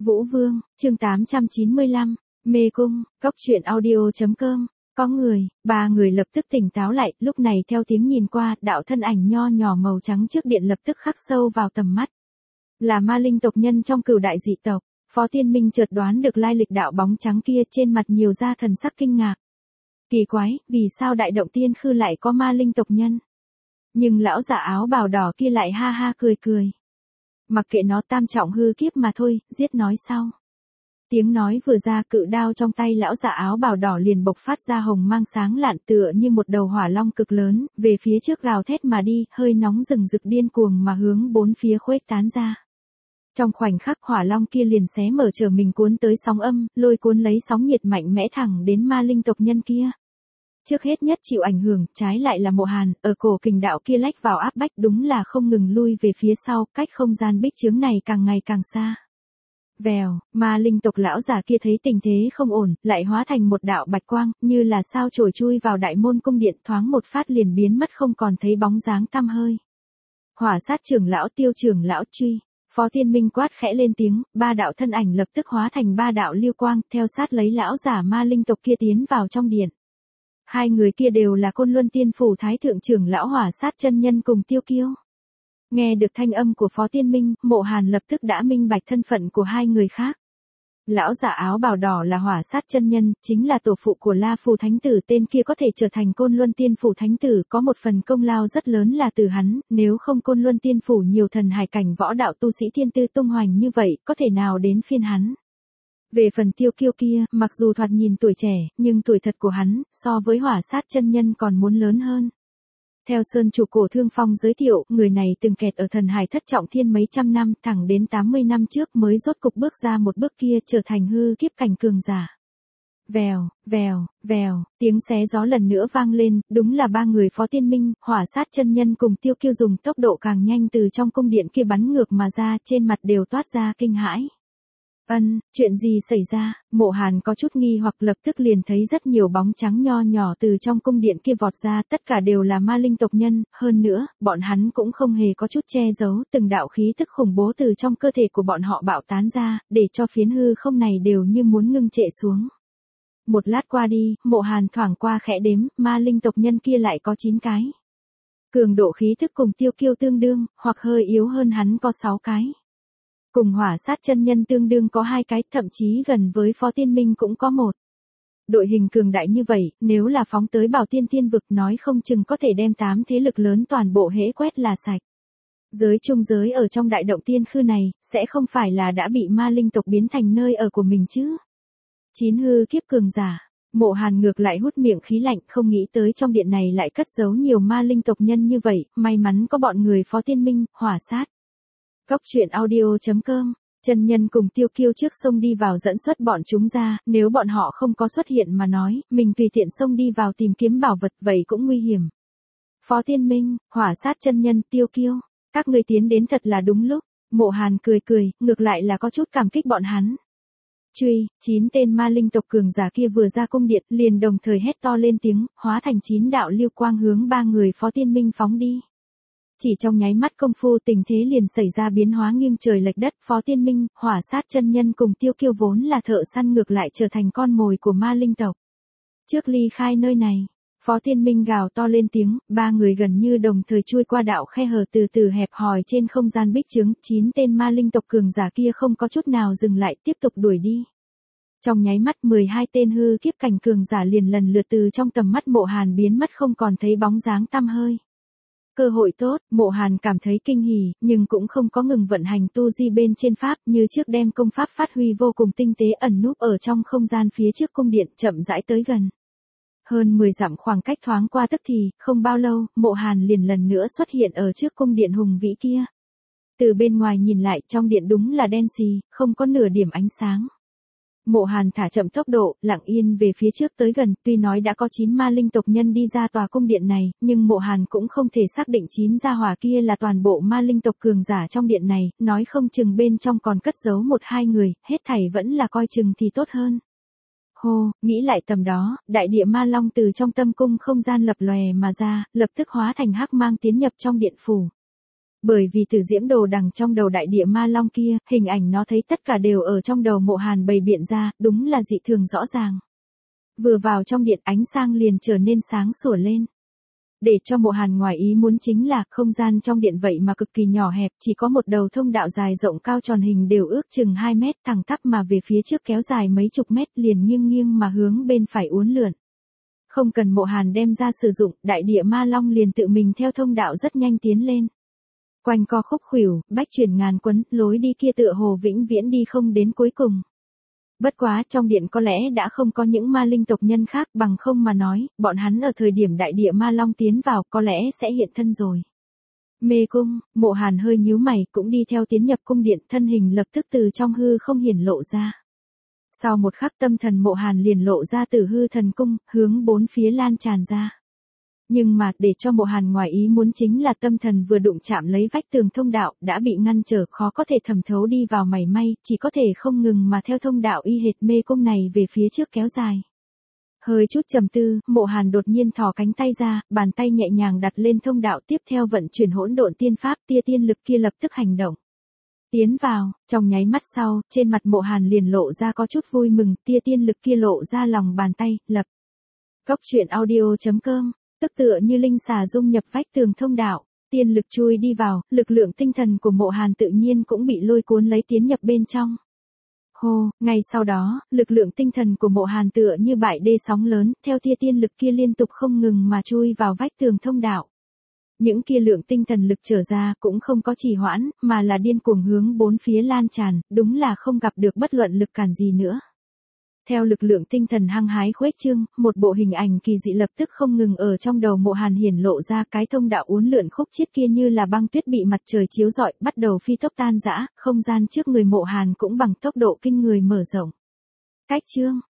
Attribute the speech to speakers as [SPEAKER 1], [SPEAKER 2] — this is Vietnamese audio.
[SPEAKER 1] Vũ Vương, chương 895, Mê Cung, Cốc truyện audio.com. Có người, ba người lập tức tỉnh táo lại, lúc này theo tiếng nhìn qua, đạo thân ảnh nho nhỏ màu trắng trước điện lập tức khắc sâu vào tầm mắt. Là ma linh tộc nhân trong Cửu đại dị tộc. Phó Tiên Minh chợt đoán được lai lịch đạo bóng trắng kia, trên mặt nhiều ra thần sắc kinh ngạc. Kỳ quái, vì sao đại động tiên khư lại có ma linh tộc nhân? Nhưng lão giả áo bào đỏ kia lại ha ha cười cười. Mặc kệ nó, tam trọng hư kiếp mà thôi, giết nói sau. Tiếng nói vừa ra, cự đao trong tay lão giả áo bào đỏ liền bộc phát ra hồng mang sáng lạn tựa như một đầu hỏa long cực lớn, về phía trước gào thét mà đi, hơi nóng rừng rực điên cuồng mà hướng bốn phía khuếch tán ra. Trong khoảnh khắc hỏa long kia liền xé mở trở mình cuốn tới sóng âm, lôi cuốn lấy sóng nhiệt mạnh mẽ thẳng đến ma linh tộc nhân kia. Trước hết nhất chịu ảnh hưởng, trái lại là Mộ Hàn, ở cổ kình đạo kia lách vào áp bách đúng là không ngừng lui về phía sau, cách không gian bích chướng này càng ngày càng xa. Vèo, ma linh tộc lão già kia thấy tình thế không ổn, lại hóa thành một đạo bạch quang, như là sao chổi chui vào đại môn cung điện, thoáng một phát liền biến mất không còn thấy bóng dáng tăm hơi. Hỏa sát trưởng lão, tiêu trưởng lão, truy. Phó Tiên Minh quát khẽ lên tiếng, ba đạo thân ảnh lập tức hóa thành ba đạo lưu quang, theo sát lấy lão giả ma linh tộc kia tiến vào trong điện. Hai người kia đều là Côn Luân Tiên Phủ Thái Thượng trưởng lão Hỏa Sát chân nhân cùng Tiêu Kiêu. Nghe được thanh âm của Phó Tiên Minh, Mộ Hàn lập tức đã minh bạch thân phận của hai người khác. Lão giả áo bào đỏ là Hỏa Sát chân nhân, chính là tổ phụ của La Phù Thánh Tử, tên kia có thể trở thành Côn Luân Tiên Phủ Thánh Tử, có một phần công lao rất lớn là từ hắn, nếu không Côn Luân Tiên Phủ nhiều thần hải cảnh võ đạo tu sĩ thiên tư tung hoành như vậy, có thể nào đến phiên hắn. Về phần Tiêu Kiêu kia, mặc dù thoạt nhìn tuổi trẻ, nhưng tuổi thật của hắn, so với Hỏa Sát chân nhân còn muốn lớn hơn. Theo Sơn chủ Cổ Thương Phong giới thiệu, người này từng kẹt ở thần hải thất trọng thiên mấy trăm năm, thẳng đến 80 năm trước mới rốt cục bước ra một bước kia, trở thành hư kiếp cảnh cường giả. Vèo, vèo, vèo, tiếng xé gió lần nữa vang lên, đúng là ba người Phó Tiên Minh, Hỏa Sát chân nhân cùng Tiêu Kiêu dùng tốc độ càng nhanh từ trong cung điện kia bắn ngược mà ra, trên mặt đều toát ra kinh hãi. Chuyện gì xảy ra? Mộ Hàn có chút nghi hoặc, lập tức liền thấy rất nhiều bóng trắng nho nhỏ từ trong cung điện kia vọt ra, tất cả đều là ma linh tộc nhân, hơn nữa, bọn hắn cũng không hề có chút che giấu, từng đạo khí tức khủng bố từ trong cơ thể của bọn họ bạo tán ra, để cho phiến hư không này đều như muốn ngưng trệ xuống. Một lát qua đi, Mộ Hàn thoảng qua khẽ đếm, ma linh tộc nhân kia lại có 9 cái. Cường độ khí tức cùng Tiêu Kiêu tương đương, hoặc hơi yếu hơn hắn có 6 cái. Cùng Hỏa Sát chân nhân tương đương có 2 cái, thậm chí gần với Phó Tiên Minh cũng có 1. Đội hình cường đại như vậy, nếu là phóng tới Bảo Tiên Tiên vực nói không chừng có thể đem 8 thế lực lớn toàn bộ hễ quét là sạch. Giới trung giới ở trong đại động tiên khư này, sẽ không phải là đã bị ma linh tộc biến thành nơi ở của mình chứ. 9 hư kiếp cường giả. Mộ Hàn ngược lại hút miệng khí lạnh, không nghĩ tới trong điện này lại cất giấu nhiều ma linh tộc nhân như vậy, may mắn có bọn người Phó Tiên Minh, Hỏa Sát. Cốc truyện audio.com, chân nhân cùng Tiêu Kiêu trước xông đi vào dẫn xuất bọn chúng ra, nếu bọn họ không có xuất hiện mà nói, mình tùy tiện xông đi vào tìm kiếm bảo vật vậy cũng nguy hiểm. Phó Tiên Minh, Hỏa Sát chân nhân, Tiêu Kiêu, các người tiến đến thật là đúng lúc. Mộ Hàn cười cười, ngược lại là có chút cảm kích bọn hắn. Truy, 9 tên ma linh tộc cường giả kia vừa ra cung điện, liền đồng thời hét to lên tiếng, hóa thành 9 đạo lưu quang hướng ba người Phó Tiên Minh phóng đi. Chỉ trong nháy mắt công phu, tình thế liền xảy ra biến hóa nghiêng trời lệch đất, Phó Tiên Minh, Hỏa Sát chân nhân cùng Tiêu Kiêu vốn là thợ săn ngược lại trở thành con mồi của ma linh tộc. Trước ly khai nơi này, Phó Tiên Minh gào to lên tiếng, ba người gần như đồng thời chui qua đạo khe hở từ từ hẹp hòi trên không gian bích chướng, 9 tên ma linh tộc cường giả kia không có chút nào dừng lại, tiếp tục đuổi đi. Trong nháy mắt 12 tên hư kiếp cảnh cường giả liền lần lượt từ trong tầm mắt Mộ Hàn biến mất không còn thấy bóng dáng tăm hơi. Cơ hội tốt, Mộ Hàn cảm thấy kinh hỉ, nhưng cũng không có ngừng vận hành tu di bên trên pháp, như trước đem công pháp phát huy vô cùng tinh tế, ẩn núp ở trong không gian phía trước cung điện, chậm rãi tới gần. Hơn 10 dặm khoảng cách thoáng qua tức thì, không bao lâu, Mộ Hàn liền lần nữa xuất hiện ở trước cung điện hùng vĩ kia. Từ bên ngoài nhìn lại, trong điện đúng là đen xì, không có nửa điểm ánh sáng. Mộ Hàn thả chậm tốc độ, lặng yên về phía trước tới gần, tuy nói đã có 9 ma linh tộc nhân đi ra tòa cung điện này, nhưng Mộ Hàn cũng không thể xác định 9 gia hỏa kia là toàn bộ ma linh tộc cường giả trong điện này, nói không chừng bên trong còn cất giấu 1-2 người, hết thảy vẫn là coi chừng thì tốt hơn. Hô, nghĩ lại tầm đó, đại địa ma long từ trong tâm cung không gian lập lòe mà ra, lập tức hóa thành hắc mang tiến nhập trong điện phủ. Bởi vì từ diễm đồ đằng trong đầu đại địa ma long kia, hình ảnh nó thấy tất cả đều ở trong đầu Mộ Hàn bày biện ra, đúng là dị thường rõ ràng. Vừa vào trong điện ánh sang liền trở nên sáng sủa lên. Để cho Mộ Hàn ngoài ý muốn chính là không gian trong điện vậy mà cực kỳ nhỏ hẹp, chỉ có một đầu thông đạo dài rộng cao tròn hình đều ước chừng 2 mét thẳng tắp mà về phía trước kéo dài mấy chục mét liền nghiêng nghiêng mà hướng bên phải uốn lượn. Không cần Mộ Hàn đem ra sử dụng, đại địa ma long liền tự mình theo thông đạo rất nhanh tiến lên. Quanh co khúc khuỷu, bách chuyển ngàn quấn, lối đi kia tựa hồ vĩnh viễn đi không đến cuối cùng. Bất quá trong điện có lẽ đã không có những ma linh tộc nhân khác, bằng không mà nói, bọn hắn ở thời điểm đại địa ma long tiến vào có lẽ sẽ hiện thân rồi. Mê cung, Mộ Hàn hơi nhíu mày cũng đi theo tiến nhập cung điện, thân hình lập tức từ trong hư không hiển lộ ra. Sau một khắc tâm thần Mộ Hàn liền lộ ra từ hư thần cung, hướng bốn phía lan tràn ra. Nhưng mà, để cho Mộ Hàn ngoài ý muốn chính là tâm thần vừa đụng chạm lấy vách tường thông đạo, đã bị ngăn trở khó có thể thẩm thấu đi vào mảy may, chỉ có thể không ngừng mà theo thông đạo y hệt mê cung này về phía trước kéo dài. Hơi chút trầm tư, Mộ Hàn đột nhiên thò cánh tay ra, bàn tay nhẹ nhàng đặt lên thông đạo tiếp theo vận chuyển hỗn độn tiên pháp, tia tiên lực kia lập tức hành động. Tiến vào, trong nháy mắt sau, trên mặt Mộ Hàn liền lộ ra có chút vui mừng, tia tiên lực kia lộ ra lòng bàn tay, lập. Cốc truyện audio.com, tức tựa như linh xà dung nhập vách tường thông đạo, tiên lực chui đi vào, lực lượng tinh thần của Mộ Hàn tự nhiên cũng bị lôi cuốn lấy tiến nhập bên trong. Hô, ngay sau đó, lực lượng tinh thần của Mộ Hàn tựa như bãi đê sóng lớn, theo tia tiên lực kia liên tục không ngừng mà chui vào vách tường thông đạo. Những kia lượng tinh thần lực trở ra cũng không có trì hoãn, mà là điên cuồng hướng bốn phía lan tràn, đúng là không gặp được bất luận lực cản gì nữa. Theo lực lượng tinh thần hăng hái khuếch trương, một bộ hình ảnh kỳ dị lập tức không ngừng ở trong đầu Mộ Hàn hiển lộ ra, cái thông đạo uốn lượn khúc chiết kia như là băng tuyết bị mặt trời chiếu rọi, bắt đầu phi tốc tan rã, không gian trước người Mộ Hàn cũng bằng tốc độ kinh người mở rộng. Cách chương